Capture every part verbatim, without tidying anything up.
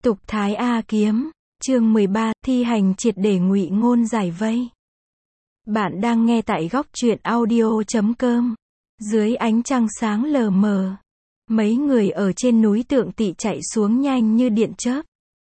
Tục Thái A Kiếm, chương mười ba, thi hành triệt để ngụy ngôn giải vây. Bạn đang nghe tại góc truyện audio chấm com. Dưới ánh trăng sáng lờ mờ, mấy người ở trên núi Tượng Tỵ chạy xuống nhanh như điện chớp.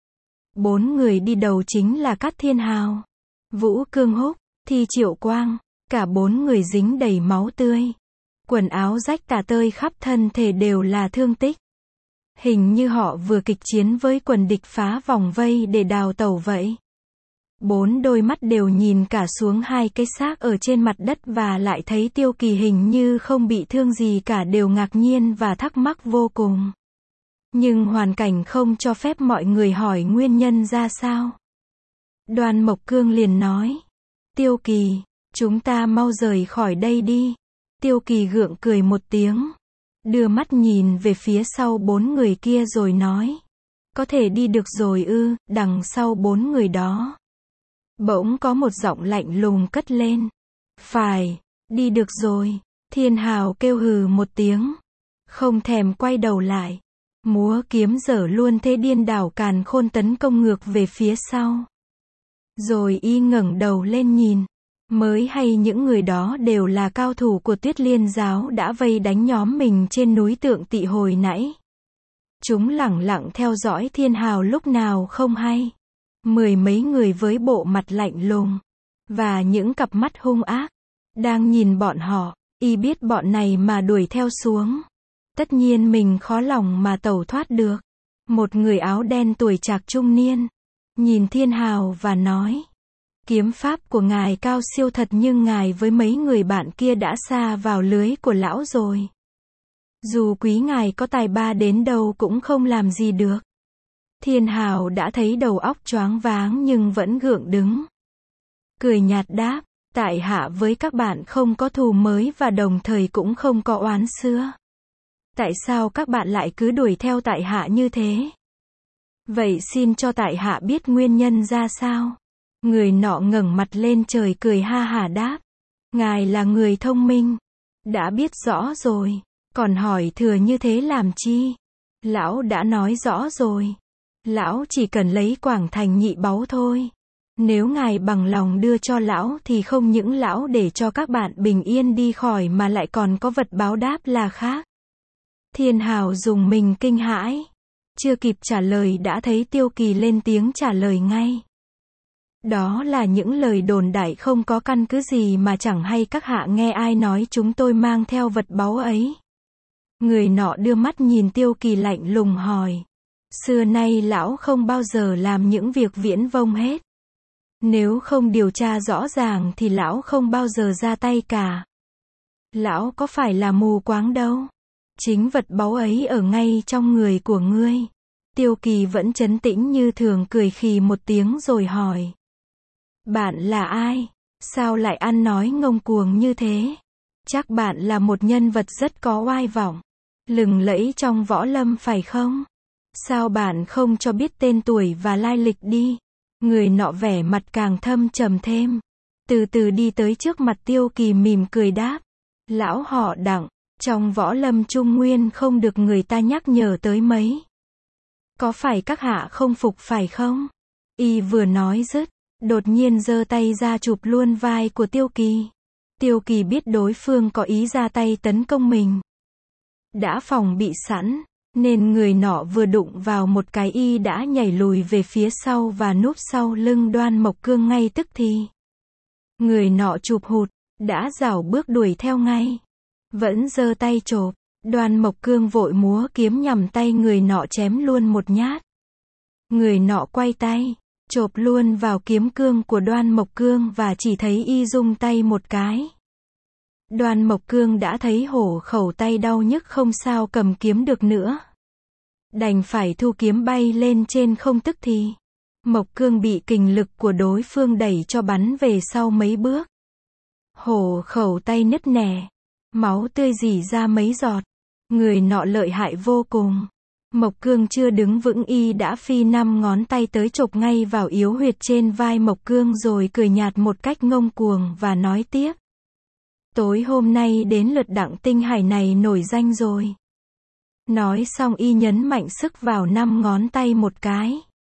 Bốn người đi đầu chính là Cát Thiên Hào, Vũ Cương Húc, Thi Triệu Quang, cả bốn người dính đầy máu tươi. Quần áo rách tả tơi khắp thân thể đều là thương tích. Hình như họ vừa kịch chiến với quần địch phá vòng vây để đào tẩu vậy. Bốn đôi mắt đều nhìn cả xuống hai cái xác ở trên mặt đất và lại thấy Tiêu Kỳ hình như không bị thương gì cả, đều ngạc nhiên và thắc mắc vô cùng. Nhưng hoàn cảnh không cho phép mọi người hỏi nguyên nhân ra sao. Đoan Mộc Cương liền nói: Tiêu Kỳ, chúng ta mau rời khỏi đây đi. Tiêu Kỳ gượng cười một tiếng, đưa mắt nhìn về phía sau bốn người kia rồi nói: Có thể đi được rồi ư? Đằng sau bốn người đó bỗng có một giọng lạnh lùng cất lên: Phải, đi được rồi. Thiên Hào kêu hừ một tiếng, không thèm quay đầu lại, múa kiếm giở luôn thế điên đảo càn khôn tấn công ngược về phía sau. Rồi y ngẩng đầu lên nhìn, mới hay những người đó đều là cao thủ của Tuyết Liên giáo đã vây đánh nhóm mình trên núi Tượng Tỵ hồi nãy. Chúng lẳng lặng theo dõi Thiên Hào lúc nào không hay. Mười mấy người với bộ mặt lạnh lùng và những cặp mắt hung ác đang nhìn bọn họ. Y biết bọn này mà đuổi theo xuống, tất nhiên mình khó lòng mà tẩu thoát được. Một người áo đen tuổi trạc trung niên nhìn Thiên Hào và nói: Kiếm pháp của ngài cao siêu thật, nhưng ngài với mấy người bạn kia đã sa vào lưới của lão rồi. Dù quý ngài có tài ba đến đâu cũng không làm gì được. Thiên Hào đã thấy đầu óc choáng váng nhưng vẫn gượng đứng. Cười nhạt đáp: Tại hạ với các bạn không có thù mới và đồng thời cũng không có oán xưa. Tại sao các bạn lại cứ đuổi theo tại hạ như thế? Vậy xin cho tại hạ biết nguyên nhân ra sao? Người nọ ngẩng mặt lên trời cười ha hả đáp: Ngài là người thông minh, đã biết rõ rồi, còn hỏi thừa như thế làm chi? Lão đã nói rõ rồi. Lão chỉ cần lấy Quảng Thành nhị báu thôi. Nếu ngài bằng lòng đưa cho lão thì không những lão để cho các bạn bình yên đi khỏi mà lại còn có vật báo đáp là khác. Thiên Hào dùng mình kinh hãi. Chưa kịp trả lời đã thấy Tiêu Kỳ lên tiếng trả lời ngay: Đó là những lời đồn đại không có căn cứ gì mà chẳng hay các hạ nghe ai nói chúng tôi mang theo vật báu ấy. Người nọ đưa mắt nhìn Tiêu Kỳ lạnh lùng hỏi: Xưa nay lão không bao giờ làm những việc viễn vông hết. Nếu không điều tra rõ ràng thì lão không bao giờ ra tay cả. Lão có phải là mù quáng đâu. Chính vật báu ấy ở ngay trong người của ngươi. Tiêu Kỳ vẫn trấn tĩnh như thường, cười khì một tiếng rồi hỏi: Bạn là ai? Sao lại ăn nói ngông cuồng như thế? Chắc bạn là một nhân vật rất có oai vọng, lừng lẫy trong võ lâm phải không? Sao bạn không cho biết tên tuổi và lai lịch đi? Người nọ vẻ mặt càng thâm trầm thêm, từ từ đi tới trước mặt Tiêu Kỳ mỉm cười đáp: Lão họ Đặng, trong võ lâm Trung Nguyên không được người ta nhắc nhở tới mấy. Có phải các hạ không phục phải không? Y vừa nói dứt, đột nhiên giơ tay ra chụp luôn vai của Tiêu Kỳ. Tiêu Kỳ biết đối phương có ý ra tay tấn công mình, đã phòng bị sẵn, nên người nọ vừa đụng vào một cái y đã nhảy lùi về phía sau và núp sau lưng Đoan Mộc Cương ngay tức thì. Người nọ chụp hụt, đã rảo bước đuổi theo ngay, vẫn giơ tay chộp. Đoan Mộc Cương vội múa kiếm nhằm tay người nọ chém luôn một nhát. Người nọ quay tay, chộp luôn vào kiếm cương của Đoan Mộc Cương và chỉ thấy y rung tay một cái. Đoan Mộc Cương đã thấy hổ khẩu tay đau nhức không sao cầm kiếm được nữa, đành phải thu kiếm bay lên trên không. Tức thì Mộc Cương bị kình lực của đối phương đẩy cho bắn về sau mấy bước. Hổ khẩu tay nứt nẻ, máu tươi rỉ ra mấy giọt. Người nọ lợi hại vô cùng. Mộc Cương chưa đứng vững y đã phi năm ngón tay tới chộp ngay vào yếu huyệt trên vai Mộc Cương rồi cười nhạt một cách ngông cuồng và nói tiếp: Tối hôm nay đến lượt Đặng Tinh Hải này nổi danh rồi. Nói xong y nhấn mạnh sức vào năm ngón tay một cái.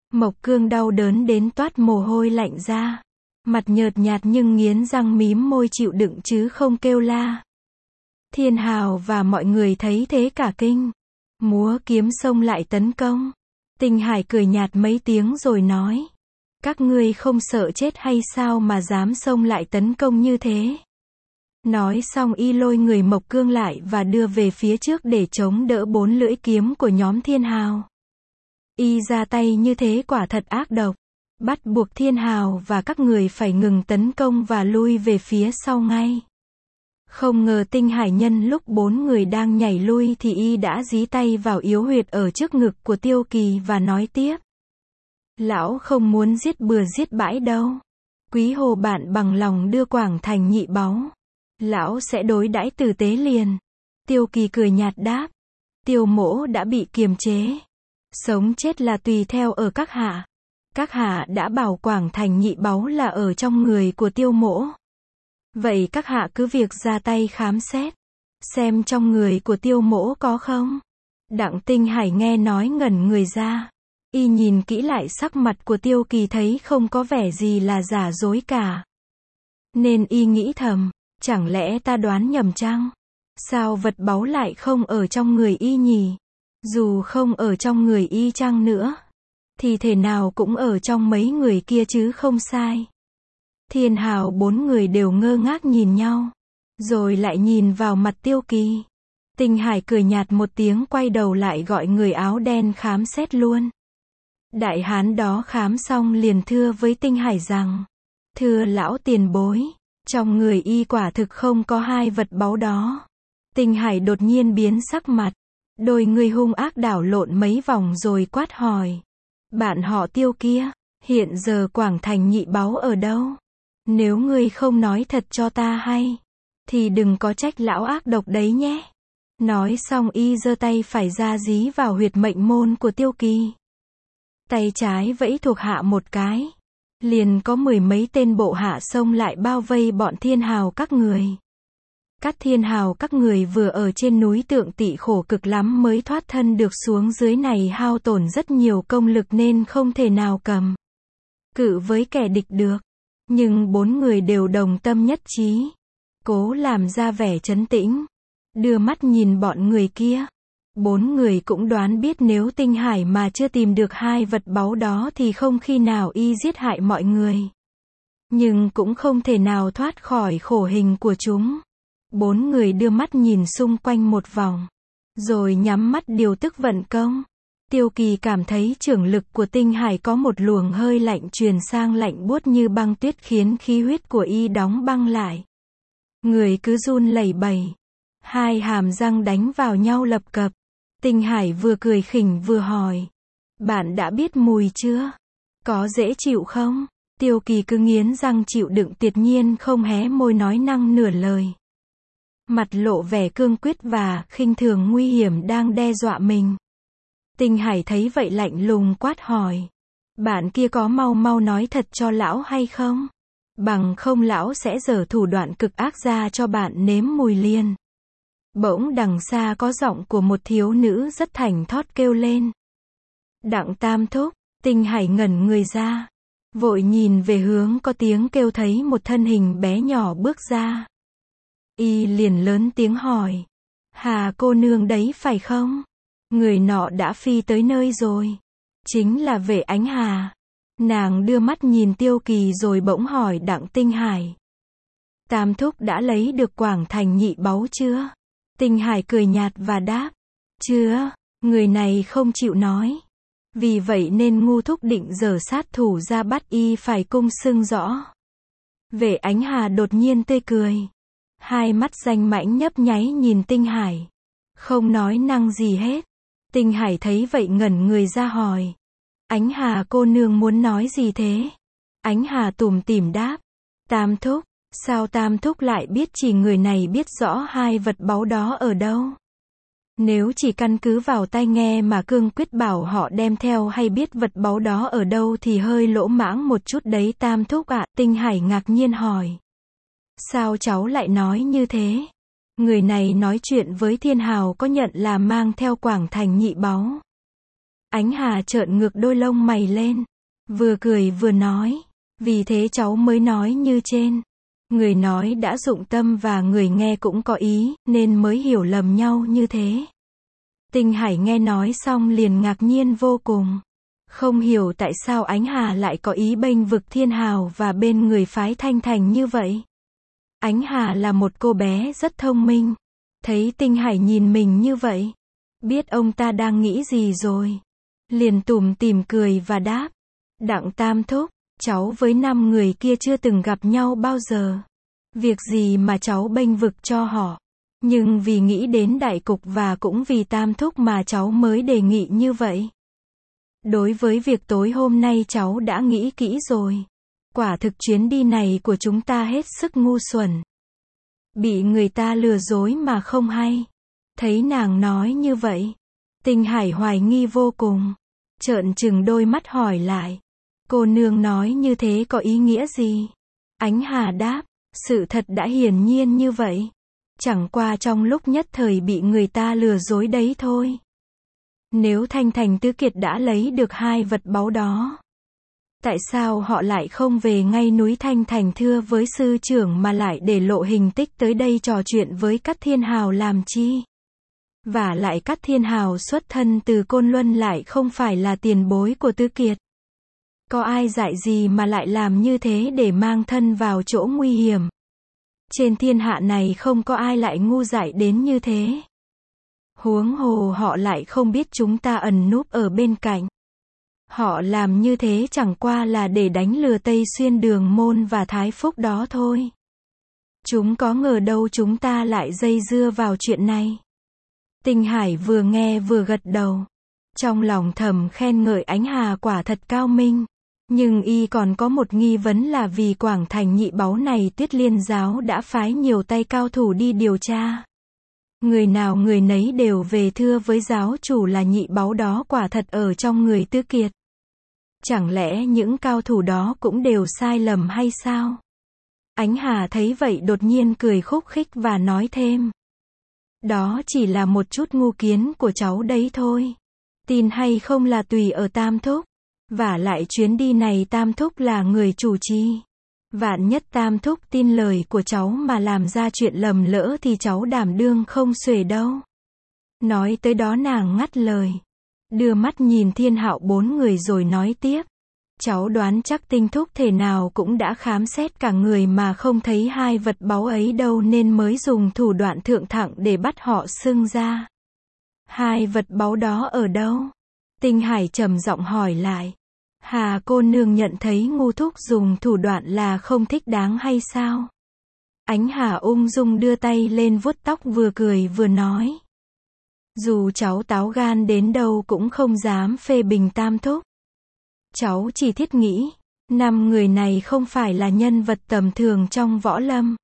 Mộc Cương đau đớn đến toát mồ hôi lạnh ra. Mặt nhợt nhạt nhưng nghiến răng mím môi chịu đựng chứ không kêu la. Thiên Hào và mọi người thấy thế cả kinh. Múa kiếm xông lại tấn công. Tinh Hải cười nhạt mấy tiếng rồi nói. Các ngươi không sợ chết hay sao mà dám xông lại tấn công như thế? Nói xong y lôi người Mộc Cương lại và đưa về phía trước để chống đỡ bốn lưỡi kiếm của nhóm Thiên Hào. Y ra tay như thế quả thật ác độc. Bắt buộc Thiên Hào và các người phải ngừng tấn công và lui về phía sau ngay. Không ngờ Tinh Hải nhân lúc bốn người đang nhảy lui thì y đã dí tay vào yếu huyệt ở trước ngực của Tiêu Kỳ và nói tiếp. Lão không muốn giết bừa giết bãi đâu. Quý hồ bạn bằng lòng đưa Quảng Thành nhị báu. Lão sẽ đối đãi tử tế liền. Tiêu Kỳ cười nhạt đáp. Tiêu mỗ đã bị kiềm chế. Sống chết là tùy theo ở các hạ. Các hạ đã bảo Quảng Thành nhị báu là ở trong người của Tiêu mỗ. Vậy các hạ cứ việc ra tay khám xét. Xem trong người của Tiêu mỗ có không? Đặng Tinh Hải nghe nói ngẩn người ra. Y nhìn kỹ lại sắc mặt của Tiêu Kỳ thấy không có vẻ gì là giả dối cả. Nên y nghĩ thầm. Chẳng lẽ ta đoán nhầm chăng? Sao vật báu lại không ở trong người y nhỉ? Dù không ở trong người y chăng nữa, thì thể nào cũng ở trong mấy người kia chứ không sai. Thiên Hào bốn người đều ngơ ngác nhìn nhau. Rồi lại nhìn vào mặt Tiêu Kỳ. Tinh Hải cười nhạt một tiếng quay đầu lại gọi người áo đen khám xét luôn. Đại hán đó khám xong liền thưa với Tinh Hải rằng. Thưa lão tiền bối. Trong người y quả thực không có hai vật báu đó. Tinh Hải đột nhiên biến sắc mặt. Đôi người hung ác đảo lộn mấy vòng rồi quát hỏi. Bạn họ Tiêu kia, hiện giờ Quảng Thành nhị báu ở đâu? Nếu ngươi không nói thật cho ta hay, thì đừng có trách lão ác độc đấy nhé. Nói xong y giơ tay phải ra dí vào huyệt mệnh môn của Tiêu Kỳ. Tay trái vẫy thuộc hạ một cái. Liền có mười mấy tên bộ hạ xông lại bao vây bọn Thiên Hào các người. Các Thiên Hào các người vừa ở trên núi Tượng Tỵ khổ cực lắm mới thoát thân được xuống dưới này hao tổn rất nhiều công lực nên không thể nào cầm cự với kẻ địch được. Nhưng bốn người đều đồng tâm nhất trí. Cố làm ra vẻ trấn tĩnh. Đưa mắt nhìn bọn người kia. Bốn người cũng đoán biết nếu Tinh Hải mà chưa tìm được hai vật báu đó thì không khi nào y giết hại mọi người. Nhưng cũng không thể nào thoát khỏi khổ hình của chúng. Bốn người đưa mắt nhìn xung quanh một vòng. Rồi nhắm mắt điều tức vận công. Tiêu Kỳ cảm thấy trưởng lực của Tinh Hải có một luồng hơi lạnh truyền sang lạnh buốt như băng tuyết khiến khí huyết của y đóng băng lại. Người cứ run lẩy bẩy. Hai hàm răng đánh vào nhau lập cập. Tinh Hải vừa cười khỉnh vừa hỏi. Bạn đã biết mùi chưa? Có dễ chịu không? Tiêu Kỳ cứ nghiến răng chịu đựng tuyệt nhiên không hé môi nói năng nửa lời. Mặt lộ vẻ cương quyết và khinh thường nguy hiểm đang đe dọa mình. Tinh Hải thấy vậy lạnh lùng quát hỏi. Bạn kia có mau mau nói thật cho lão hay không? Bằng không lão sẽ giở thủ đoạn cực ác ra cho bạn nếm mùi liền. Bỗng đằng xa có giọng của một thiếu nữ rất thảnh thót kêu lên. Đặng Tam Thúc. Tinh Hải ngẩn người ra. Vội nhìn về hướng có tiếng kêu thấy một thân hình bé nhỏ bước ra. Y liền lớn tiếng hỏi. Hà cô nương đấy phải không? Người nọ đã phi tới nơi rồi. Chính là Vệ Ánh Hà. Nàng đưa mắt nhìn Tiêu Kỳ rồi bỗng hỏi Đặng Tinh Hải. Tam Thúc đã lấy được Quảng Thành nhị báu chưa? Tinh Hải cười nhạt và đáp. Chưa, người này không chịu nói. Vì vậy nên ngu thúc định giở sát thủ ra bắt y phải cung xưng rõ. Vệ Ánh Hà đột nhiên tươi cười. Hai mắt danh mãnh nhấp nháy nhìn Tinh Hải. Không nói năng gì hết. Tinh Hải thấy vậy ngẩn người ra hỏi. Ánh Hà cô nương muốn nói gì thế? Ánh Hà tủm tỉm đáp. Tam Thúc, sao Tam Thúc lại biết chỉ người này biết rõ hai vật báu đó ở đâu? Nếu chỉ căn cứ vào tai nghe mà cương quyết bảo họ đem theo hay biết vật báu đó ở đâu thì hơi lỗ mãng một chút đấy Tam Thúc ạ. Tinh Hải ngạc nhiên hỏi. Sao cháu lại nói như thế? Người này nói chuyện với Thiên Hào có nhận là mang theo Quảng Thành nhị báu. Ánh Hà trợn ngược đôi lông mày lên, vừa cười vừa nói, vì thế cháu mới nói như trên. Người nói đã dụng tâm và người nghe cũng có ý, nên mới hiểu lầm nhau như thế. Tinh Hải nghe nói xong liền ngạc nhiên vô cùng. Không hiểu tại sao Ánh Hà lại có ý bênh vực Thiên Hào và bên người phái Thanh Thành như vậy. Ánh Hà là một cô bé rất thông minh. Thấy Tinh Hải nhìn mình như vậy, biết ông ta đang nghĩ gì rồi. Liền tủm tỉm cười và đáp, Đặng Tam Thúc, cháu với năm người kia chưa từng gặp nhau bao giờ. Việc gì mà cháu bênh vực cho họ. Nhưng vì nghĩ đến đại cục và cũng vì Tam Thúc mà cháu mới đề nghị như vậy. Đối với việc tối hôm nay cháu đã nghĩ kỹ rồi. Quả thực chuyến đi này của chúng ta hết sức ngu xuẩn. Bị người ta lừa dối mà không hay. Thấy nàng nói như vậy, Tinh Hải hoài nghi vô cùng. Trợn trừng đôi mắt hỏi lại, cô nương nói như thế có ý nghĩa gì? Ánh Hà đáp, sự thật đã hiển nhiên như vậy. Chẳng qua trong lúc nhất thời bị người ta lừa dối đấy thôi. Nếu Thanh Thành Tứ Kiệt đã lấy được hai vật báu đó, tại sao họ lại không về ngay núi Thanh Thành thưa với sư trưởng mà lại để lộ hình tích tới đây trò chuyện với Cát Thiên Hào làm chi? Và lại Cát Thiên Hào xuất thân từ Côn Luân lại không phải là tiền bối của Tứ Kiệt. Có ai dạy gì mà lại làm như thế để mang thân vào chỗ nguy hiểm? Trên thiên hạ này không có ai lại ngu dại đến như thế. Huống hồ họ lại không biết chúng ta ẩn núp ở bên cạnh. Họ làm như thế chẳng qua là để đánh lừa Tây Xuyên Đường Môn và Thái Phúc đó thôi. Chúng có ngờ đâu chúng ta lại dây dưa vào chuyện này. Tinh Hải vừa nghe vừa gật đầu. Trong lòng thầm khen ngợi Ánh Hà quả thật cao minh. Nhưng y còn có một nghi vấn là vì Quảng Thành nhị báu này Tuyết Liên giáo đã phái nhiều tay cao thủ đi điều tra. Người nào người nấy đều về thưa với giáo chủ là nhị báu đó quả thật ở trong người Tứ Kiệt. Chẳng lẽ những cao thủ đó cũng đều sai lầm hay sao? Ánh Hà thấy vậy đột nhiên cười khúc khích và nói thêm. Đó chỉ là một chút ngu kiến của cháu đấy thôi. Tin hay không là tùy ở Tam Thúc. Vả lại chuyến đi này Tam Thúc là người chủ trì. Vạn nhất Tam Thúc tin lời của cháu mà làm ra chuyện lầm lỡ thì cháu đảm đương không xuể đâu. Nói tới đó nàng ngắt lời. Đưa mắt nhìn Thiên Hạo bốn người rồi nói tiếp. Cháu đoán chắc Tinh Thúc thể nào cũng đã khám xét cả người mà không thấy hai vật báu ấy đâu nên mới dùng thủ đoạn thượng thặng để bắt họ xưng ra. Hai vật báu đó ở đâu? Tinh Hải trầm giọng hỏi lại. Hà cô nương nhận thấy Ngu Thúc dùng thủ đoạn là không thích đáng hay sao? Ánh Hà ung dung đưa tay lên vuốt tóc vừa cười vừa nói. Dù cháu táo gan đến đâu cũng không dám phê bình Tam Thúc. Cháu chỉ thiết nghĩ, năm người này không phải là nhân vật tầm thường trong võ lâm.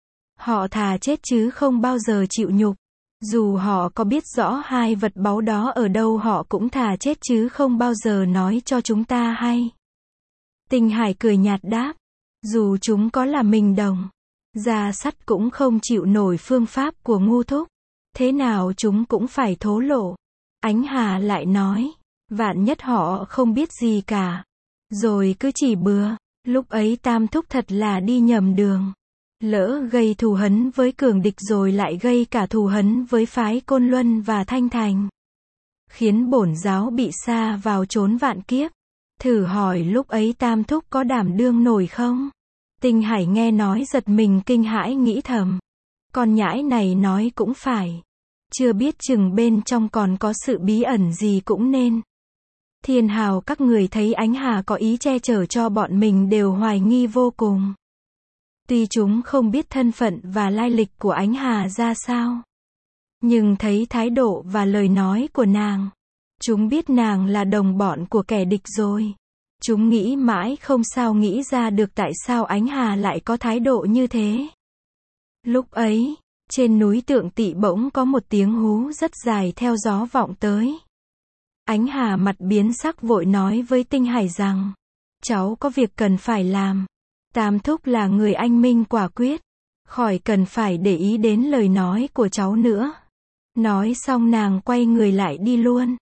Họ thà chết chứ không bao giờ chịu nhục. Dù họ có biết rõ hai vật báu đó ở đâu họ cũng thà chết chứ không bao giờ nói cho chúng ta hay. Tinh Hải cười nhạt đáp, dù chúng có là mình đồng, da sắt cũng không chịu nổi phương pháp của Ngu Thúc. Thế nào chúng cũng phải thố lộ. Ánh Hà lại nói, vạn nhất họ không biết gì cả, rồi cứ chỉ bừa, lúc ấy Tam Thúc thật là đi nhầm đường. Lỡ gây thù hấn với cường địch rồi lại gây cả thù hấn với phái Côn Luân và Thanh Thành. Khiến bổn giáo bị sa vào chốn vạn kiếp. Thử hỏi lúc ấy Tam Thúc có đảm đương nổi không? Tinh Hải nghe nói giật mình kinh hãi nghĩ thầm. Con nhãi này nói cũng phải. Chưa biết chừng bên trong còn có sự bí ẩn gì cũng nên. Thiên Hào các người thấy Ánh Hà có ý che chở cho bọn mình đều hoài nghi vô cùng. Tuy chúng không biết thân phận và lai lịch của Ánh Hà ra sao, nhưng thấy thái độ và lời nói của nàng, chúng biết nàng là đồng bọn của kẻ địch rồi. Chúng nghĩ mãi không sao nghĩ ra được tại sao Ánh Hà lại có thái độ như thế. Lúc ấy, trên núi Tượng Tỵ bỗng có một tiếng hú rất dài theo gió vọng tới. Ánh Hà mặt biến sắc vội nói với Tinh Hải rằng, cháu có việc cần phải làm. Tam Thúc là người anh minh quả quyết, khỏi cần phải để ý đến lời nói của cháu nữa. Nói xong nàng quay người lại đi luôn.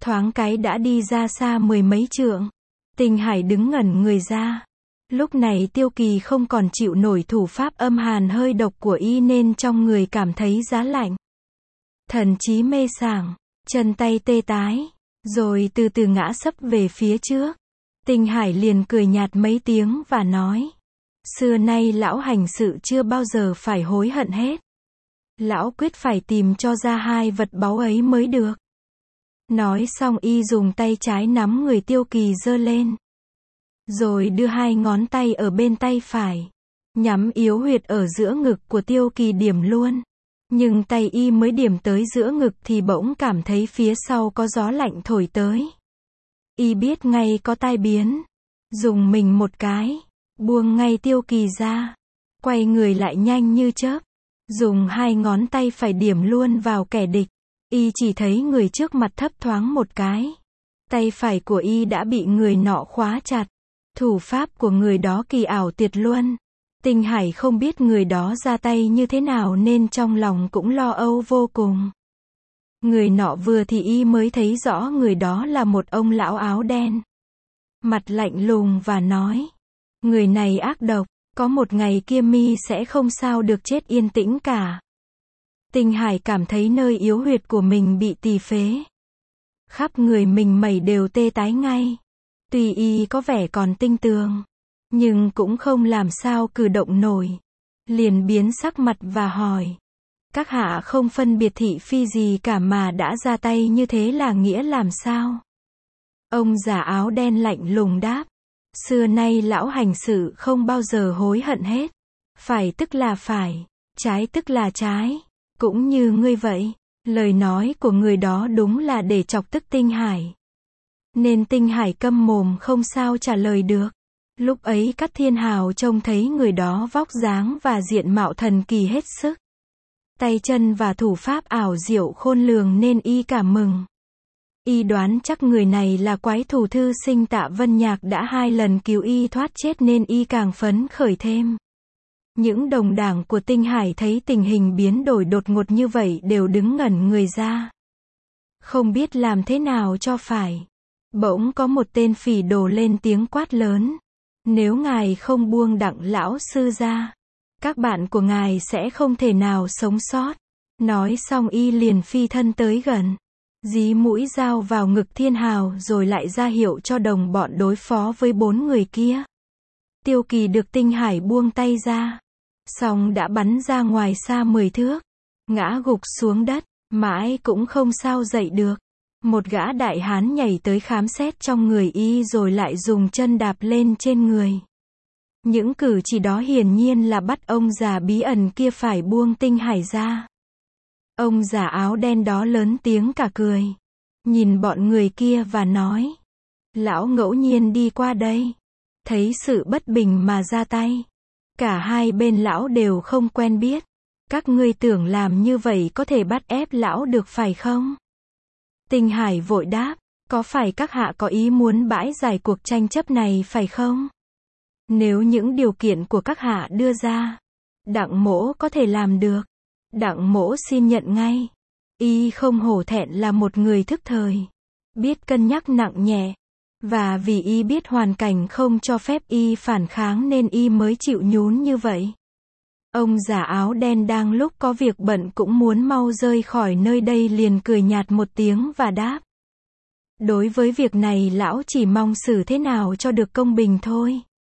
thoáng cái đã đi ra xa mười mấy trượng. Tinh Hải đứng ngẩn người ra. Lúc này Tiêu Kỳ không còn chịu nổi thủ pháp âm hàn hơi độc của y nên trong người cảm thấy giá lạnh. Thần trí mê sảng, chân tay tê tái, rồi từ từ ngã sấp về phía trước. Tinh Hải liền cười nhạt mấy tiếng và nói, xưa nay lão hành sự chưa bao giờ phải hối hận hết. Lão quyết phải tìm cho ra hai vật báu ấy mới được. Nói xong y dùng tay trái nắm người Tiêu Kỳ giơ lên. Rồi đưa hai ngón tay ở bên tay phải. Nhắm yếu huyệt ở giữa ngực của Tiêu Kỳ điểm luôn. Nhưng tay y mới điểm tới giữa ngực thì bỗng cảm thấy phía sau có gió lạnh thổi tới. Y biết ngay có tai biến. Dùng mình một cái. Buông ngay Tiêu Kỳ ra. Quay người lại nhanh như chớp. Dùng hai ngón tay phải điểm luôn vào kẻ địch. Y chỉ thấy người trước mặt thấp thoáng một cái. Tay phải của y đã bị người nọ khóa chặt. Thủ pháp của người đó kỳ ảo tuyệt luân. Tinh Hải không biết người đó ra tay như thế nào nên trong lòng cũng lo âu vô cùng. Người nọ vừa thì y mới thấy rõ người đó là một ông lão áo đen. Mặt lạnh lùng và nói. Người này ác độc, có một ngày kia mi sẽ không sao được chết yên tĩnh cả. Tinh Hải cảm thấy nơi yếu huyệt của mình bị tì phế. Khắp người mình mẩy đều tê tái ngay. Tuy y có vẻ còn tinh tường, nhưng cũng không làm sao cử động nổi. Liền biến sắc mặt và hỏi. Các hạ không phân biệt thị phi gì cả mà đã ra tay như thế là nghĩa làm sao? Ông già áo đen lạnh lùng đáp. Xưa nay lão hành sự không bao giờ hối hận hết. Phải tức là phải, trái tức là trái. Cũng như ngươi vậy. Lời nói của người đó đúng là để chọc tức Tinh Hải. Nên Tinh Hải câm mồm không sao trả lời được. Lúc ấy Cát Thiên Hào trông thấy người đó vóc dáng và diện mạo thần kỳ hết sức. Tay chân và thủ pháp ảo diệu khôn lường nên y cảm mừng. Y đoán chắc người này là quái thù thư sinh Tạ Vân Nhạc đã hai lần cứu y thoát chết nên y càng phấn khởi thêm. Những đồng đảng của Tinh Hải thấy tình hình biến đổi đột ngột như vậy đều đứng ngẩn người ra. Không biết làm thế nào cho phải. Bỗng có một tên phỉ đổ lên tiếng quát lớn. Nếu ngài không buông Đặng lão sư ra, các bạn của ngài sẽ không thể nào sống sót. Nói xong y liền phi thân tới gần. Dí mũi dao vào ngực Thiên Hào rồi lại ra hiệu cho đồng bọn đối phó với bốn người kia. Tiêu Kỳ được Tinh Hải buông tay ra. Xong đã bắn ra ngoài xa mười thước. Ngã gục xuống đất, mãi cũng không sao dậy được. Một gã đại hán nhảy tới khám xét trong người y rồi lại dùng chân đạp lên trên người. Những cử chỉ đó hiển nhiên là bắt ông già bí ẩn kia phải buông Tinh Hải ra. Ông già áo đen đó lớn tiếng cả cười. Nhìn bọn người kia và nói. Lão ngẫu nhiên đi qua đây. Thấy sự bất bình mà ra tay. Cả hai bên lão đều không quen biết. Các ngươi tưởng làm như vậy có thể bắt ép lão được phải không? Tinh Hải vội đáp. Có phải các hạ có ý muốn bãi giải cuộc tranh chấp này phải không? Nếu những điều kiện của các hạ đưa ra, Đặng mỗ có thể làm được. Đặng mỗ xin nhận ngay. Y không hổ thẹn là một người thức thời. Biết cân nhắc nặng nhẹ. Và vì y biết hoàn cảnh không cho phép y phản kháng nên y mới chịu nhún như vậy. Ông già áo đen đang lúc có việc bận cũng muốn mau rời khỏi nơi đây liền cười nhạt một tiếng và đáp. Đối với việc này lão chỉ mong xử thế nào cho được công bình thôi.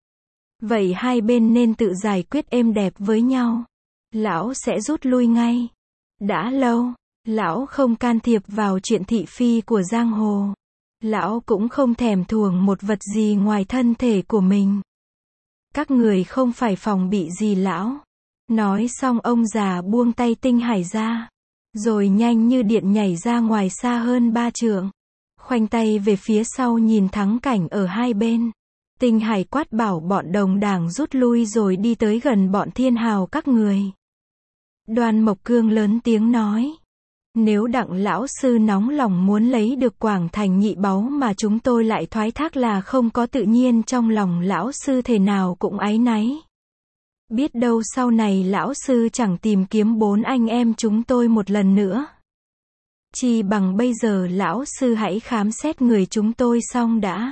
Vậy hai bên nên tự giải quyết êm đẹp với nhau. Lão sẽ rút lui ngay. Đã lâu, lão không can thiệp vào chuyện thị phi của giang hồ. Lão cũng không thèm thuồng một vật gì ngoài thân thể của mình. Các người không phải phòng bị gì lão. Nói xong ông già buông tay Tinh Hải ra. Rồi nhanh như điện nhảy ra ngoài xa hơn ba trượng. Khoanh tay về phía sau nhìn thắng cảnh ở hai bên. Tinh Hải quát bảo bọn đồng đảng rút lui rồi đi tới gần bọn Thiên Hào các người. Đoan Mộc Cương lớn tiếng nói. Nếu Đặng lão sư nóng lòng muốn lấy được Quảng Thành nhị báu mà chúng tôi lại thoái thác là không có tự nhiên trong lòng lão sư thể nào cũng áy náy. Biết đâu sau này lão sư chẳng tìm kiếm bốn anh em chúng tôi một lần nữa. Chi bằng bây giờ lão sư hãy khám xét người chúng tôi xong đã.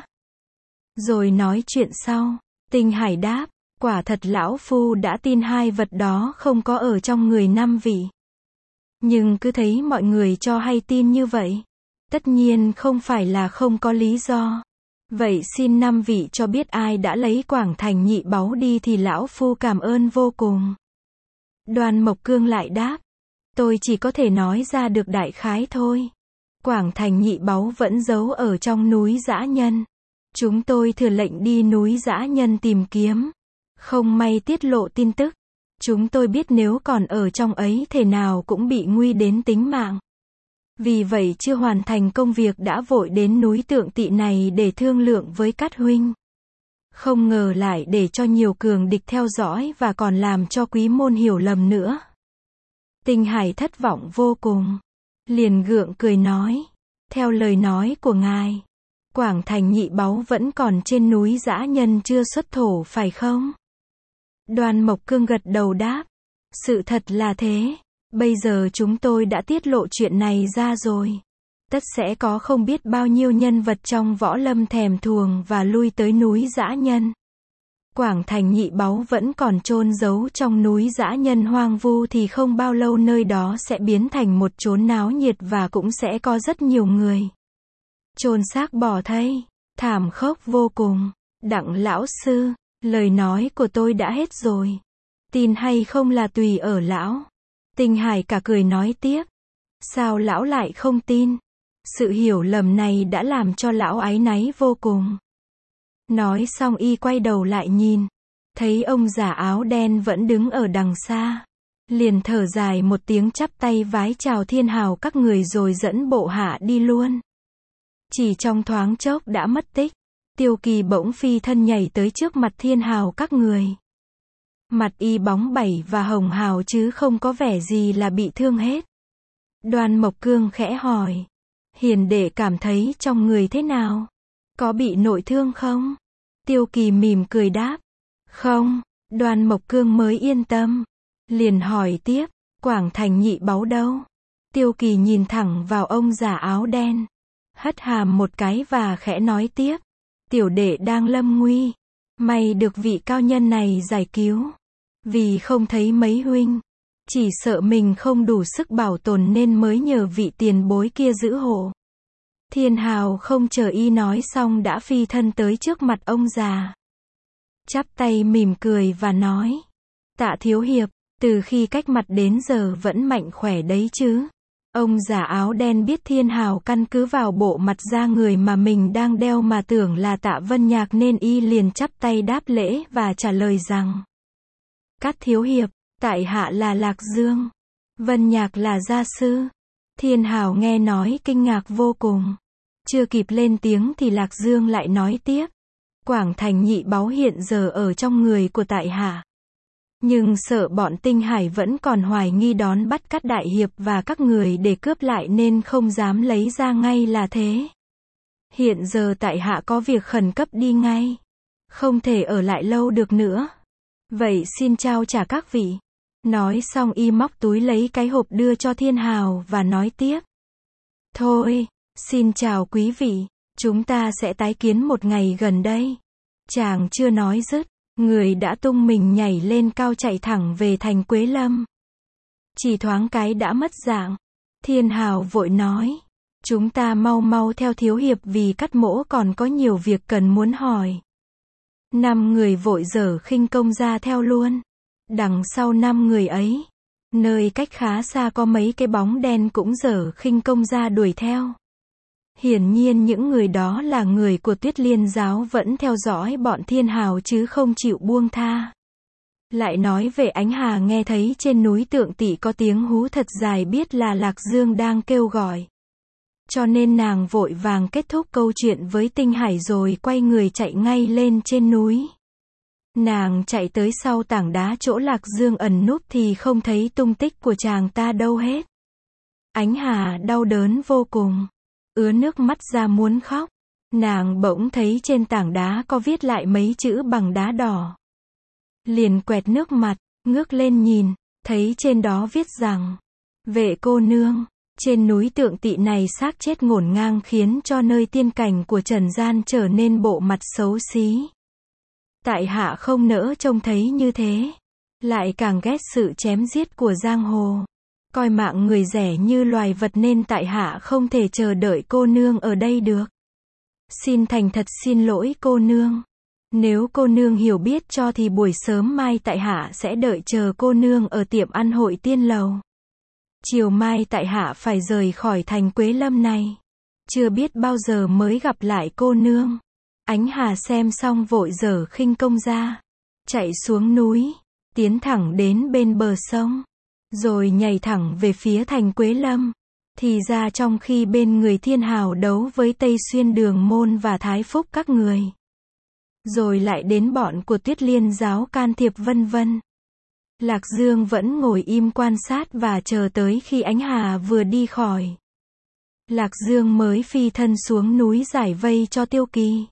Rồi nói chuyện sau. Tinh Hải đáp, quả thật lão phu đã tin hai vật đó không có ở trong người năm vị. Nhưng cứ thấy mọi người cho hay tin như vậy. Tất nhiên không phải là không có lý do. Vậy xin năm vị cho biết ai đã lấy Quảng Thành nhị báu đi thì lão phu cảm ơn vô cùng. Đoàn Mộc Cương lại đáp, tôi chỉ có thể nói ra được đại khái thôi. Quảng Thành nhị báu vẫn giấu ở trong núi Dã Nhân. Chúng tôi thừa lệnh đi núi Dã Nhân tìm kiếm. Không may tiết lộ tin tức. Chúng tôi biết nếu còn ở trong ấy thể nào cũng bị nguy đến tính mạng. Vì vậy chưa hoàn thành công việc đã vội đến núi Tượng Tỵ này để thương lượng với Cát huynh. Không ngờ lại để cho nhiều cường địch theo dõi và còn làm cho quý môn hiểu lầm nữa. Tinh Hải thất vọng vô cùng. Liền gượng cười nói, theo lời nói của ngài, Quảng Thành nhị báu vẫn còn trên núi Dã Nhân chưa xuất thổ phải không? Đoàn Mộc Cương gật đầu đáp, sự thật là thế. Bây giờ chúng tôi đã tiết lộ chuyện này ra rồi. Tất sẽ có không biết bao nhiêu nhân vật trong võ lâm thèm thuồng và lui tới núi Dã Nhân. Quảng Thành nhị báu vẫn còn chôn giấu trong núi Dã Nhân hoang vu thì không bao lâu nơi đó sẽ biến thành một chốn náo nhiệt và cũng sẽ có rất nhiều người chôn xác bỏ thây, thảm khốc vô cùng. Đặng lão sư, lời nói của tôi đã hết rồi. Tin hay không là tùy ở lão. Tinh Hải cả cười nói tiếp, sao lão lại không tin? Sự hiểu lầm này đã làm cho lão áy náy vô cùng. Nói xong y quay đầu lại nhìn, thấy ông già áo đen vẫn đứng ở đằng xa. Liền thở dài một tiếng chắp tay vái chào thiên hào các người rồi dẫn bộ hạ đi luôn. Chỉ trong thoáng chốc đã mất tích. Tiêu Kỳ bỗng phi thân nhảy tới trước mặt thiên hào các người. Mặt y bóng bẩy và hồng hào chứ không có vẻ gì là bị thương hết. Đoàn Mộc Cương khẽ hỏi, hiền đệ cảm thấy trong người thế nào? Có bị nội thương không? Tiêu Kỳ mỉm cười đáp, không. Đoàn Mộc Cương mới yên tâm. Liền hỏi tiếp, Quảng Thành nhị báu đâu? Tiêu Kỳ nhìn thẳng vào ông già áo đen, hất hàm một cái và khẽ nói tiếp, tiểu đệ đang lâm nguy. May được vị cao nhân này giải cứu. Vì không thấy mấy huynh, chỉ sợ mình không đủ sức bảo tồn nên mới nhờ vị tiền bối kia giữ hộ. Thiên hào không chờ y nói xong đã phi thân tới trước mặt ông già. Chắp tay mỉm cười và nói, tạ thiếu hiệp, từ khi cách mặt đến giờ vẫn mạnh khỏe đấy chứ? Ông già áo đen biết thiên hào căn cứ vào bộ mặt da người mà mình đang đeo mà tưởng là Tạ Vân Nhạc nên y liền chắp tay đáp lễ và trả lời rằng, Cát thiếu hiệp, tại hạ là Lạc Dương. Vân Nhạc là gia sư. Thiên hào nghe nói kinh ngạc vô cùng. Chưa kịp lên tiếng thì Lạc Dương lại nói tiếp, Quảng Thành nhị báu hiện giờ ở trong người của tại hạ. Nhưng sợ bọn Tinh Hải vẫn còn hoài nghi đón bắt Cát đại hiệp và các người để cướp lại nên không dám lấy ra ngay là thế. Hiện giờ tại hạ có việc khẩn cấp đi ngay. Không thể ở lại lâu được nữa. Vậy xin trao trả các vị. Nói xong y móc túi lấy cái hộp đưa cho thiên hào và nói tiếp, thôi, xin chào quý vị, chúng ta sẽ tái kiến một ngày gần đây. Chàng chưa nói dứt, người đã tung mình nhảy lên cao chạy thẳng về thành Quế Lâm. Chỉ thoáng cái đã mất dạng. Thiên hào vội nói, chúng ta mau mau theo thiếu hiệp vì Cát mỗ còn có nhiều việc cần muốn hỏi. Năm người vội dở khinh công ra theo luôn. Đằng sau năm người ấy, nơi cách khá xa có mấy cái bóng đen cũng dở khinh công ra đuổi theo. Hiển nhiên những người đó là người của Tuyết Liên giáo vẫn theo dõi bọn thiên hào chứ không chịu buông tha. Lại nói về Ánh Hà nghe thấy trên núi Tượng Tỵ có tiếng hú thật dài biết là Lạc Dương đang kêu gọi. Cho nên nàng vội vàng kết thúc câu chuyện với Tinh Hải rồi quay người chạy ngay lên trên núi. Nàng chạy tới sau tảng đá chỗ Lạc Dương ẩn núp thì không thấy tung tích của chàng ta đâu hết. Ánh Hà đau đớn vô cùng, ứa nước mắt ra muốn khóc. Nàng bỗng thấy trên tảng đá có viết lại mấy chữ bằng đá đỏ. Liền quẹt nước mặt, ngước lên nhìn, thấy trên đó viết rằng, vệ cô nương, Trên núi Tượng Tỵ này xác chết ngổn ngang khiến cho nơi tiên cảnh của trần gian trở nên bộ mặt xấu xí. Tại hạ không nỡ trông thấy như thế. Lại càng ghét sự chém giết của giang hồ. Coi mạng người rẻ như loài vật nên tại hạ không thể chờ đợi cô nương ở đây được. Xin thành thật xin lỗi cô nương. Nếu cô nương hiểu biết cho thì buổi sớm mai tại hạ sẽ đợi chờ cô nương ở tiệm ăn Hội Tiên Lầu. Chiều mai tại hạ phải rời khỏi thành Quế Lâm này. Chưa biết bao giờ mới gặp lại cô nương. Ánh Hà xem xong vội giở khinh công ra. Chạy xuống núi. Tiến thẳng đến bên bờ sông. Rồi nhảy thẳng về phía thành Quế Lâm. Thì ra trong khi bên người Thiên Hào đấu với Tây Xuyên Đường Môn và Thái Phúc các người. Rồi lại đến bọn của Tuyết Liên giáo can thiệp vân vân. Lạc Dương vẫn ngồi im quan sát và chờ tới khi Ánh Hà vừa đi khỏi. Lạc Dương mới phi thân xuống núi giải vây cho Tiêu Kỳ.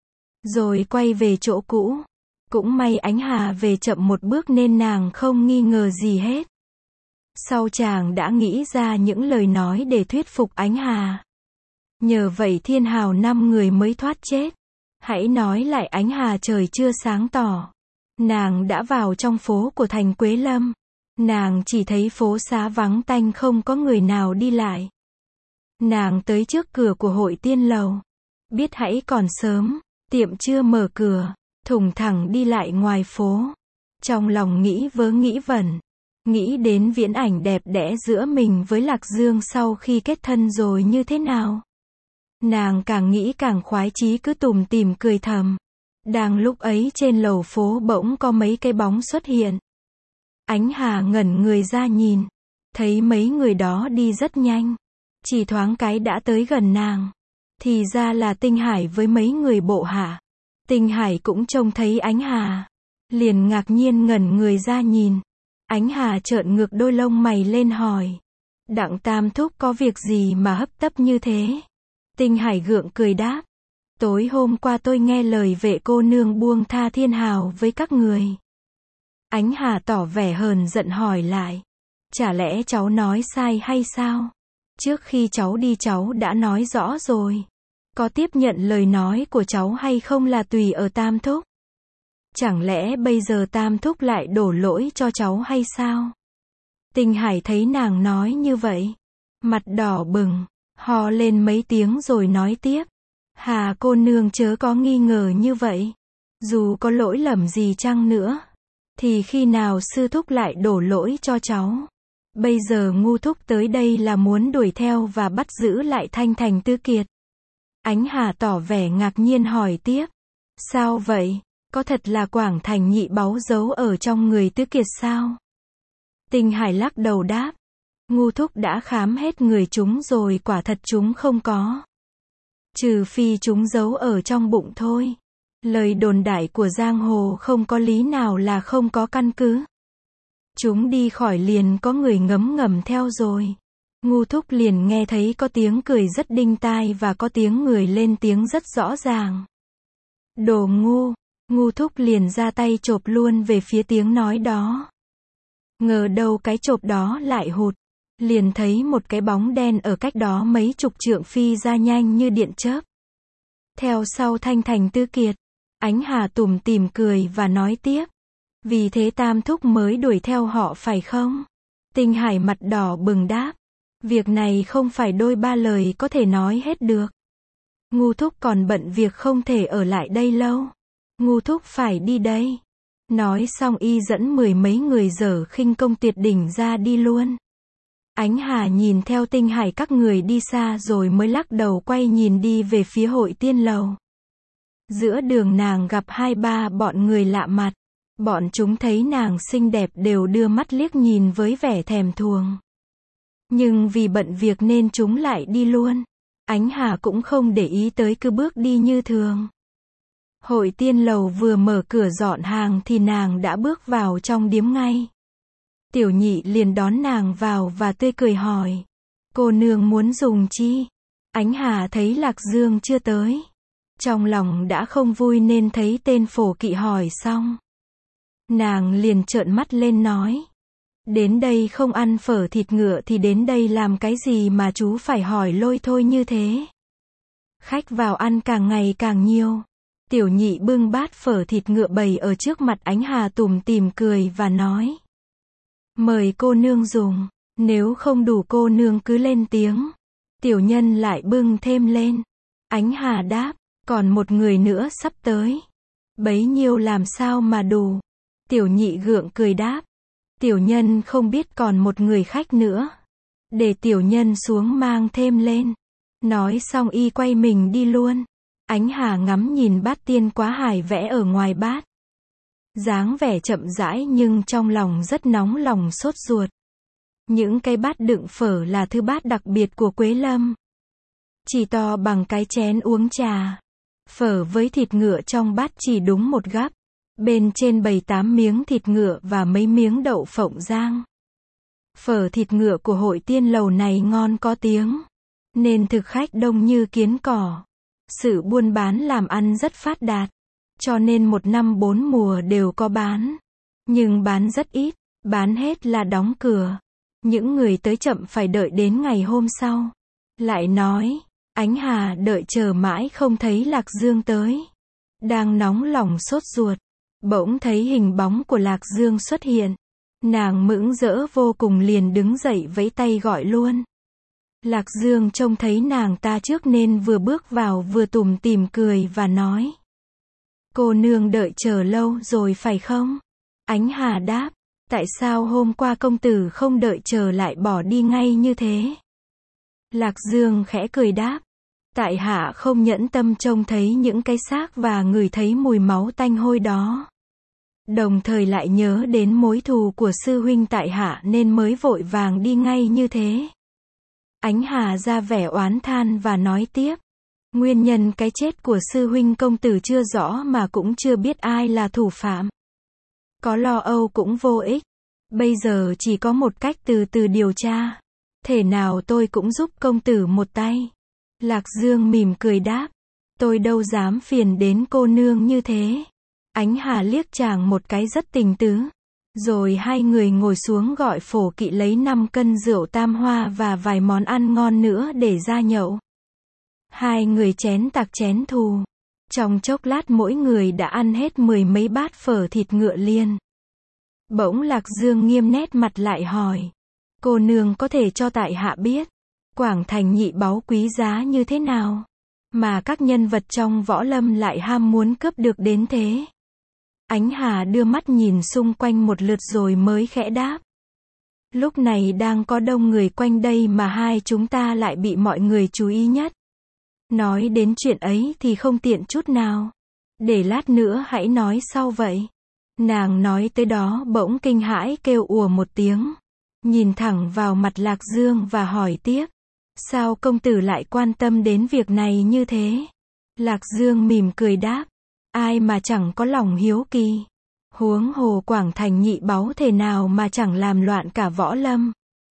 Rồi quay về chỗ cũ. Cũng may Ánh Hà về chậm một bước nên nàng không nghi ngờ gì hết. Sau chàng đã nghĩ ra những lời nói để thuyết phục Ánh Hà. Nhờ vậy Thiên Hào năm người mới thoát chết. Hãy nói lại Ánh Hà trời chưa sáng tỏ. Nàng đã vào trong phố của thành Quế Lâm. Nàng chỉ thấy phố xá vắng tanh không có người nào đi lại. Nàng tới trước cửa của Hội Tiên Lầu. Biết hãy còn sớm, tiệm chưa mở cửa, thùng thẳng đi lại ngoài phố. Trong lòng nghĩ vớ nghĩ vẩn. Nghĩ đến viễn ảnh đẹp đẽ giữa mình với Lạc Dương sau khi kết thân rồi như thế nào. Nàng càng nghĩ càng khoái chí cứ tủm tỉm cười thầm. Đang lúc ấy trên lầu phố bỗng có mấy cái bóng xuất hiện. Ánh Hà ngẩn người ra nhìn. Thấy mấy người đó đi rất nhanh. Chỉ thoáng cái đã tới gần nàng. Thì ra là Tinh Hải với mấy người bộ hạ. Tinh Hải cũng trông thấy Ánh Hà. Liền ngạc nhiên ngẩn người ra nhìn. Ánh Hà trợn ngược đôi lông mày lên hỏi. Đặng Tam Thúc có việc gì mà hấp tấp như thế? Tinh Hải gượng cười đáp. Tối hôm qua tôi nghe lời vệ cô nương buông tha Thiên Hào với các người. Ánh Hà tỏ vẻ hờn giận hỏi lại. Chả lẽ cháu nói sai hay sao? Trước khi cháu đi cháu đã nói rõ rồi. Có tiếp nhận lời nói của cháu hay không là tùy ở Tam Thúc. Chẳng lẽ bây giờ Tam Thúc lại đổ lỗi cho cháu hay sao? Tinh Hải thấy nàng nói như vậy. Mặt đỏ bừng, ho lên mấy tiếng rồi nói tiếp. Hà cô nương chớ có nghi ngờ như vậy. Dù có lỗi lầm gì chăng nữa. Thì khi nào sư thúc lại đổ lỗi cho cháu? Bây giờ ngu thúc tới đây là muốn đuổi theo và bắt giữ lại Thanh Thành Tư Kiệt. Ánh Hà tỏ vẻ ngạc nhiên hỏi tiếp. Sao vậy? Có thật là Quảng Thành nhị báu giấu ở trong người Tư Kiệt sao? Tinh Hải lắc đầu đáp. Ngu thúc đã khám hết người chúng rồi, quả thật chúng không có. Trừ phi chúng giấu ở trong bụng thôi. Lời đồn đại của giang hồ không có lý nào là không có căn cứ. Chúng đi khỏi liền có người ngấm ngầm theo rồi. Ngu thúc liền nghe thấy có tiếng cười rất đinh tai và có tiếng người lên tiếng rất rõ ràng. Đồ ngu, ngu thúc liền ra tay chộp luôn về phía tiếng nói đó. Ngờ đâu cái chộp đó lại hụt. Liền thấy một cái bóng đen ở cách đó mấy chục trượng phi ra nhanh như điện chớp. Theo sau Thanh Thành Tư Kiệt. Ánh Hà tủm tỉm cười và nói tiếp. Vì thế Tam Thúc mới đuổi theo họ phải không? Tinh Hải mặt đỏ bừng đáp. Việc này không phải đôi ba lời có thể nói hết được. Ngu thúc còn bận việc không thể ở lại đây lâu. Ngu thúc phải đi đây. Nói xong y dẫn mười mấy người dở khinh công tuyệt đỉnh ra đi luôn. Ánh Hà nhìn theo Tinh Hải các người đi xa rồi mới lắc đầu quay nhìn đi về phía Hội Tiên Lầu. Giữa đường nàng gặp hai ba bọn người lạ mặt. Bọn chúng thấy nàng xinh đẹp đều đưa mắt liếc nhìn với vẻ thèm thuồng. Nhưng vì bận việc nên chúng lại đi luôn. Ánh Hà cũng không để ý tới, cứ bước đi như thường. Hội Tiên Lầu vừa mở cửa dọn hàng thì nàng đã bước vào trong điếm ngay. Tiểu Nhị liền đón nàng vào và tươi cười hỏi. Cô nương muốn dùng chi? Ánh Hà thấy Lạc Dương chưa tới. Trong lòng đã không vui nên thấy tên phổ kỵ hỏi xong. Nàng liền trợn mắt lên nói. Đến đây không ăn phở thịt ngựa thì đến đây làm cái gì mà chú phải hỏi lôi thôi như thế. Khách vào ăn càng ngày càng nhiều. Tiểu nhị bưng bát phở thịt ngựa bày ở trước mặt Ánh Hà tủm tỉm cười và nói. Mời cô nương dùng, nếu không đủ cô nương cứ lên tiếng. Tiểu nhân lại bưng thêm lên. Ánh Hà đáp, còn một người nữa sắp tới. Bấy nhiêu làm sao mà đủ. Tiểu nhị gượng cười đáp. Tiểu nhân không biết còn một người khách nữa. Để tiểu nhân xuống mang thêm lên. Nói xong y quay mình đi luôn. Ánh Hà ngắm nhìn bát tiên quá hải vẽ ở ngoài bát. Dáng vẻ chậm rãi nhưng trong lòng rất nóng lòng sốt ruột. Những cái bát đựng phở là thứ bát đặc biệt của Quế Lâm. Chỉ to bằng cái chén uống trà. Phở với thịt ngựa trong bát chỉ đúng một gắp. Bên trên bày tám miếng thịt ngựa và mấy miếng đậu phộng rang. Phở thịt ngựa của hội tiên lầu này ngon có tiếng. Nên thực khách đông như kiến cỏ. Sự buôn bán làm ăn rất phát đạt. Cho nên một năm bốn mùa đều có bán. Nhưng bán rất ít. Bán hết là đóng cửa. Những người tới chậm phải đợi đến ngày hôm sau. Lại nói, Ánh Hà đợi chờ mãi không thấy Lạc Dương tới. Đang nóng lòng sốt ruột. Bỗng thấy hình bóng của Lạc Dương xuất hiện. Nàng mững rỡ vô cùng liền đứng dậy vẫy tay gọi luôn. Lạc Dương trông thấy nàng ta trước nên vừa bước vào vừa tủm tỉm cười và nói. Cô nương đợi chờ lâu rồi phải không? Ánh Hà đáp. Tại sao hôm qua công tử không đợi chờ lại bỏ đi ngay như thế? Lạc Dương khẽ cười đáp. Tại hạ không nhẫn tâm trông thấy những cái xác và ngửi thấy mùi máu tanh hôi đó. Đồng thời lại nhớ đến mối thù của sư huynh tại hạ nên mới vội vàng đi ngay như thế. Ánh Hà ra vẻ oán than và nói tiếp. Nguyên nhân cái chết của sư huynh công tử chưa rõ mà cũng chưa biết ai là thủ phạm. Có lo âu cũng vô ích. Bây giờ chỉ có một cách từ từ điều tra. Thể nào tôi cũng giúp công tử một tay. Lạc Dương mỉm cười đáp. Tôi đâu dám phiền đến cô nương như thế. Ánh Hà liếc chàng một cái rất tình tứ. Rồi hai người ngồi xuống gọi phổ kỵ lấy năm cân rượu tam hoa và vài món ăn ngon nữa để ra nhậu. Hai người chén tạc chén thù. Trong chốc lát mỗi người đã ăn hết mười mấy bát phở thịt ngựa liền. Bỗng Lạc Dương nghiêm nét mặt lại hỏi. Cô nương có thể cho tại hạ biết. Quảng Thành nhị báu quý giá như thế nào? Mà các nhân vật trong võ lâm lại ham muốn cướp được đến thế. Ánh Hà đưa mắt nhìn xung quanh một lượt rồi mới khẽ đáp. Lúc này đang có đông người quanh đây mà hai chúng ta lại bị mọi người chú ý nhất. Nói đến chuyện ấy thì không tiện chút nào. Để lát nữa hãy nói sau vậy. Nàng nói tới đó bỗng kinh hãi kêu ùa một tiếng. Nhìn thẳng vào mặt Lạc Dương và hỏi tiếp. Sao công tử lại quan tâm đến việc này như thế? Lạc Dương mỉm cười đáp. Ai mà chẳng có lòng hiếu kỳ. Huống hồ Quảng Thành nhị báu thể nào mà chẳng làm loạn cả võ lâm.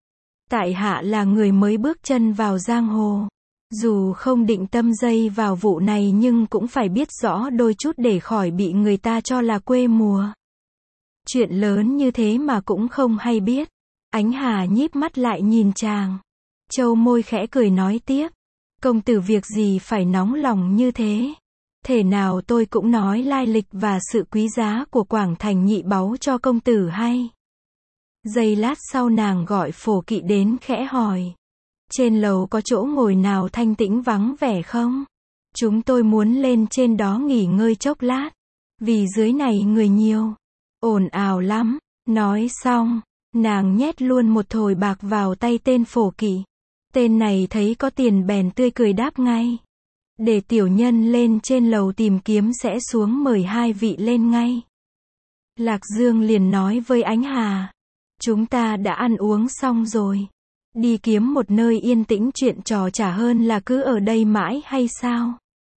Tại hạ là người mới bước chân vào giang hồ. Dù không định tâm dây vào vụ này nhưng cũng phải biết rõ đôi chút để khỏi bị người ta cho là quê mùa. Chuyện lớn như thế mà cũng không hay biết. Ánh Hà nhíp mắt lại nhìn chàng. Châu môi khẽ cười nói tiếp. Công tử việc gì phải nóng lòng như thế. Thể nào tôi cũng nói lai lịch và sự quý giá của Quảng Thành nhị báu cho công tử hay. Giây lát sau nàng gọi phổ kỵ đến khẽ hỏi. Trên lầu có chỗ ngồi nào thanh tĩnh vắng vẻ không? Chúng tôi muốn lên trên đó nghỉ ngơi chốc lát. Vì dưới này người nhiều. Ồn ào lắm. Nói xong, nàng nhét luôn một thỏi bạc vào tay tên phổ kỵ. Tên này thấy có tiền bèn tươi cười đáp ngay. Để tiểu nhân lên trên lầu tìm kiếm sẽ xuống mời hai vị lên ngay. Lạc Dương liền nói với Ánh Hà. Chúng ta đã ăn uống xong rồi. Đi kiếm một nơi yên tĩnh chuyện trò chả hơn là cứ ở đây mãi hay sao?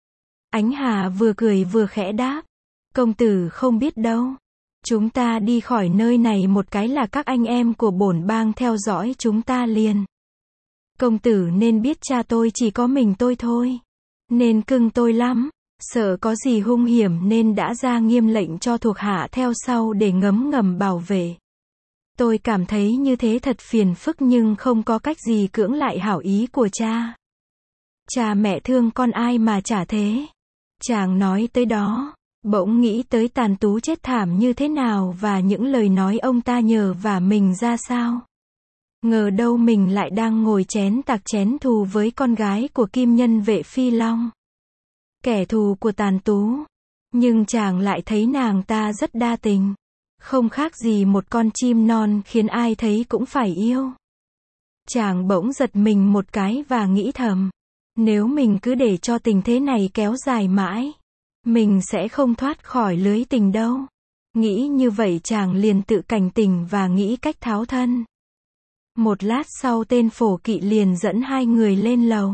Ánh Hà vừa cười vừa khẽ đáp. Công tử không biết đâu. Chúng ta đi khỏi nơi này một cái là các anh em của bổn bang theo dõi chúng ta liền. Công tử nên biết cha tôi chỉ có mình tôi thôi. Nên cưng tôi lắm. Sợ có gì hung hiểm nên đã ra nghiêm lệnh cho thuộc hạ theo sau để ngấm ngầm bảo vệ. Tôi cảm thấy như thế thật phiền phức nhưng không có cách gì cưỡng lại hảo ý của cha. Cha mẹ thương con ai mà chả thế. Chàng nói tới đó, bỗng nghĩ tới Tàn Tú chết thảm như thế nào và những lời nói ông ta nhờ vả mình ra sao. Ngờ đâu mình lại đang ngồi chén tạc chén thù với con gái của Kim Nhân Vệ Phi Long. Kẻ thù của Tàn Tú. Nhưng chàng lại thấy nàng ta rất đa tình. Không khác gì một con chim non khiến ai thấy cũng phải yêu. Chàng bỗng giật mình một cái và nghĩ thầm. Nếu mình cứ để cho tình thế này kéo dài mãi, mình sẽ không thoát khỏi lưới tình đâu. Nghĩ như vậy chàng liền tự cảnh tỉnh và nghĩ cách tháo thân. Một lát sau tên Phổ Kỵ liền dẫn hai người lên lầu.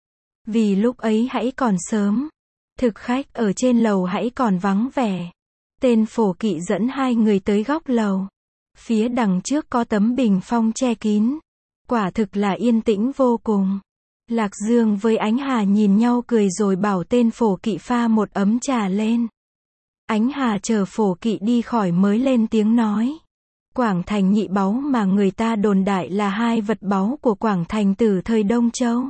Vì lúc ấy hãy còn sớm. Thực khách ở trên lầu hãy còn vắng vẻ. Tên Phổ Kỵ dẫn hai người tới góc lầu. Phía đằng trước có tấm bình phong che kín. Quả thực là yên tĩnh vô cùng. Lạc Dương với Ánh Hà nhìn nhau cười rồi bảo tên Phổ Kỵ pha một ấm trà lên. Ánh Hà chờ Phổ Kỵ đi khỏi mới lên tiếng nói. Quảng Thành nhị báu mà người ta đồn đại là hai vật báu của Quảng Thành từ thời Đông Châu.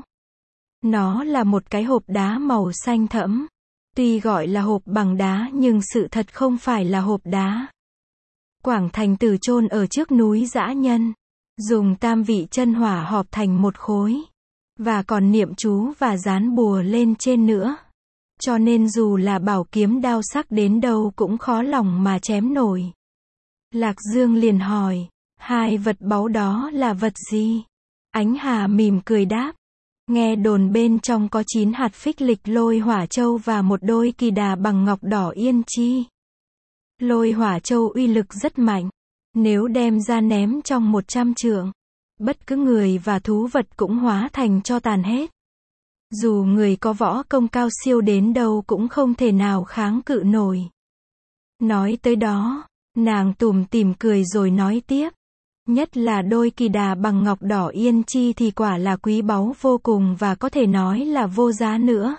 Nó là một cái hộp đá màu xanh thẫm. Tuy gọi là hộp bằng đá nhưng sự thật không phải là hộp đá. Quảng Thành Tử chôn ở trước núi Dã Nhân. Dùng tam vị chân hỏa họp thành một khối. Và còn niệm chú và dán bùa lên trên nữa. Cho nên dù là bảo kiếm đao sắc đến đâu cũng khó lòng mà chém nổi. Lạc Dương liền hỏi, hai vật báu đó là vật gì? Ánh Hà mỉm cười đáp. Nghe đồn bên trong có chín hạt phích lịch lôi hỏa châu và một đôi kỳ đà bằng ngọc đỏ yên chi. Lôi hỏa châu uy lực rất mạnh. Nếu đem ra ném trong một trăm trượng, bất cứ người và thú vật cũng hóa thành tro tàn hết. Dù người có võ công cao siêu đến đâu cũng không thể nào kháng cự nổi. Nói tới đó, nàng tủm tỉm cười rồi nói tiếp. Nhất là đôi kỳ đà bằng ngọc đỏ yên chi thì quả là quý báu vô cùng và có thể nói là vô giá nữa.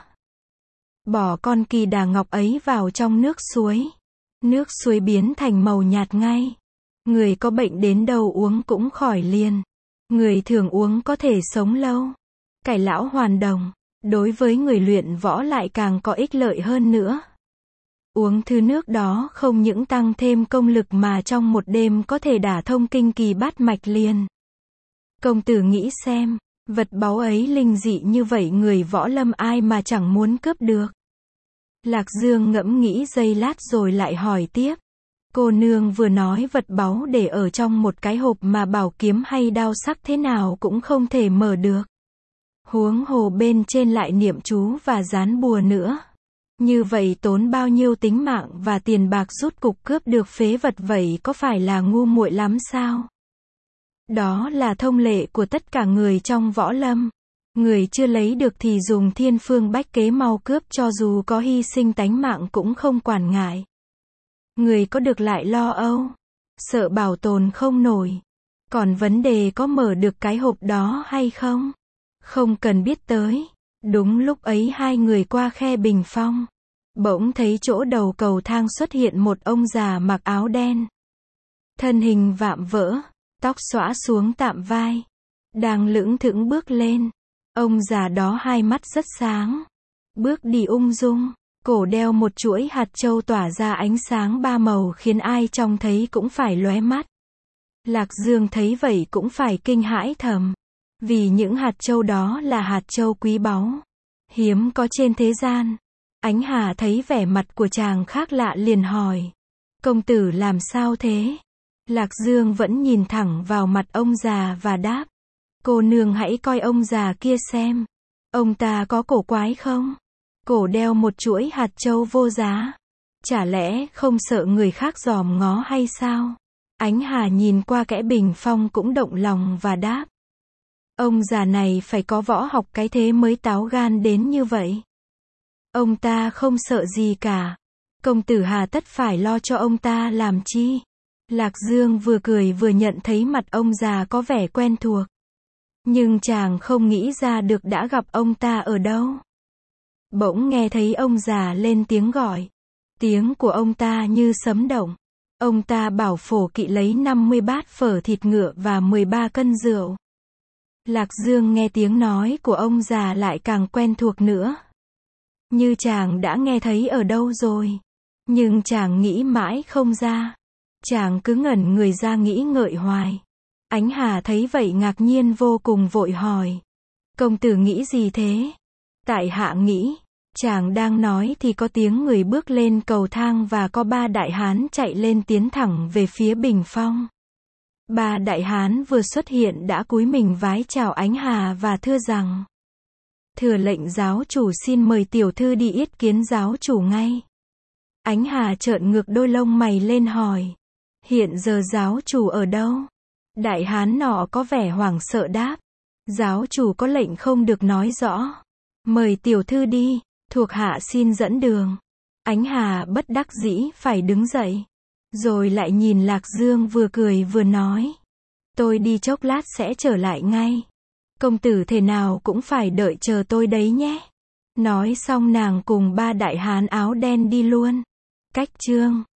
Bỏ con kỳ đà ngọc ấy vào trong nước suối. Nước suối biến thành màu nhạt ngay. Người có bệnh đến đâu uống cũng khỏi liền. Người thường uống có thể sống lâu. Cải lão hoàn đồng. Đối với người luyện võ lại càng có ích lợi hơn nữa. Uống thứ nước đó không những tăng thêm công lực mà trong một đêm có thể đả thông kinh kỳ bát mạch liền. Công tử nghĩ xem, vật báu ấy linh dị như vậy người võ lâm ai mà chẳng muốn cướp được. Lạc Dương ngẫm nghĩ giây lát rồi lại hỏi tiếp. Cô nương vừa nói vật báu để ở trong một cái hộp mà bảo kiếm hay đao sắc thế nào cũng không thể mở được. Huống hồ bên trên lại niệm chú và dán bùa nữa. Như vậy tốn bao nhiêu tính mạng và tiền bạc rút cục cướp được phế vật vậy có phải là ngu muội lắm sao? Đó là thông lệ của tất cả người trong võ lâm. Người chưa lấy được thì dùng thiên phương bách kế mau cướp cho dù có hy sinh tánh mạng cũng không quản ngại. Người có được lại lo âu. Sợ bảo tồn không nổi. Còn vấn đề có mở được cái hộp đó hay không? Không cần biết tới. Đúng lúc ấy hai người qua khe bình phong. Bỗng thấy chỗ đầu cầu thang xuất hiện một ông già mặc áo đen. Thân hình vạm vỡ, tóc xõa xuống tạm vai. Đang lững thững bước lên. Ông già đó hai mắt rất sáng. Bước đi ung dung, cổ đeo một chuỗi hạt châu tỏa ra ánh sáng ba màu khiến ai trông thấy cũng phải lóe mắt. Lạc Dương thấy vậy cũng phải kinh hãi thầm. Vì những hạt châu đó là hạt châu quý báu. Hiếm có trên thế gian. Ánh Hà thấy vẻ mặt của chàng khác lạ liền hỏi. Công tử làm sao thế? Lạc Dương vẫn nhìn thẳng vào mặt ông già và đáp. Cô nương hãy coi ông già kia xem. Ông ta có cổ quái không? Cổ đeo một chuỗi hạt châu vô giá. Chả lẽ không sợ người khác dòm ngó hay sao? Ánh Hà nhìn qua kẽ bình phong cũng động lòng và đáp. Ông già này phải có võ học cái thế mới táo gan đến như vậy. Ông ta không sợ gì cả. Công tử hà tất phải lo cho ông ta làm chi? Lạc Dương vừa cười vừa nhận thấy mặt ông già có vẻ quen thuộc. Nhưng chàng không nghĩ ra được đã gặp ông ta ở đâu. Bỗng nghe thấy ông già lên tiếng gọi. Tiếng của ông ta như sấm động. Ông ta bảo Phổ Kỵ lấy năm mươi bát phở thịt ngựa và mười ba cân rượu. Lạc Dương nghe tiếng nói của ông già lại càng quen thuộc nữa. Như chàng đã nghe thấy ở đâu rồi. Nhưng chàng nghĩ mãi không ra. Chàng cứ ngẩn người ra nghĩ ngợi hoài. Ánh Hà thấy vậy ngạc nhiên vô cùng vội hỏi. Công tử nghĩ gì thế? Tại hạ nghĩ. Chàng đang nói thì có tiếng người bước lên cầu thang và có ba đại hán chạy lên tiến thẳng về phía bình phong. Ba đại hán vừa xuất hiện đã cúi mình vái chào Ánh Hà và thưa rằng: Thừa lệnh giáo chủ xin mời tiểu thư đi yết kiến giáo chủ ngay. Ánh Hà trợn ngược đôi lông mày lên hỏi: Hiện giờ giáo chủ ở đâu? Đại hán nọ có vẻ hoảng sợ đáp: Giáo chủ có lệnh không được nói rõ. Mời tiểu thư đi, thuộc hạ xin dẫn đường. Ánh Hà bất đắc dĩ phải đứng dậy. Rồi lại nhìn Lạc Dương vừa cười vừa nói: Tôi đi chốc lát sẽ trở lại ngay. Công tử thế nào cũng phải đợi chờ tôi đấy nhé. Nói xong nàng cùng ba đại hán áo đen đi luôn. Cách chương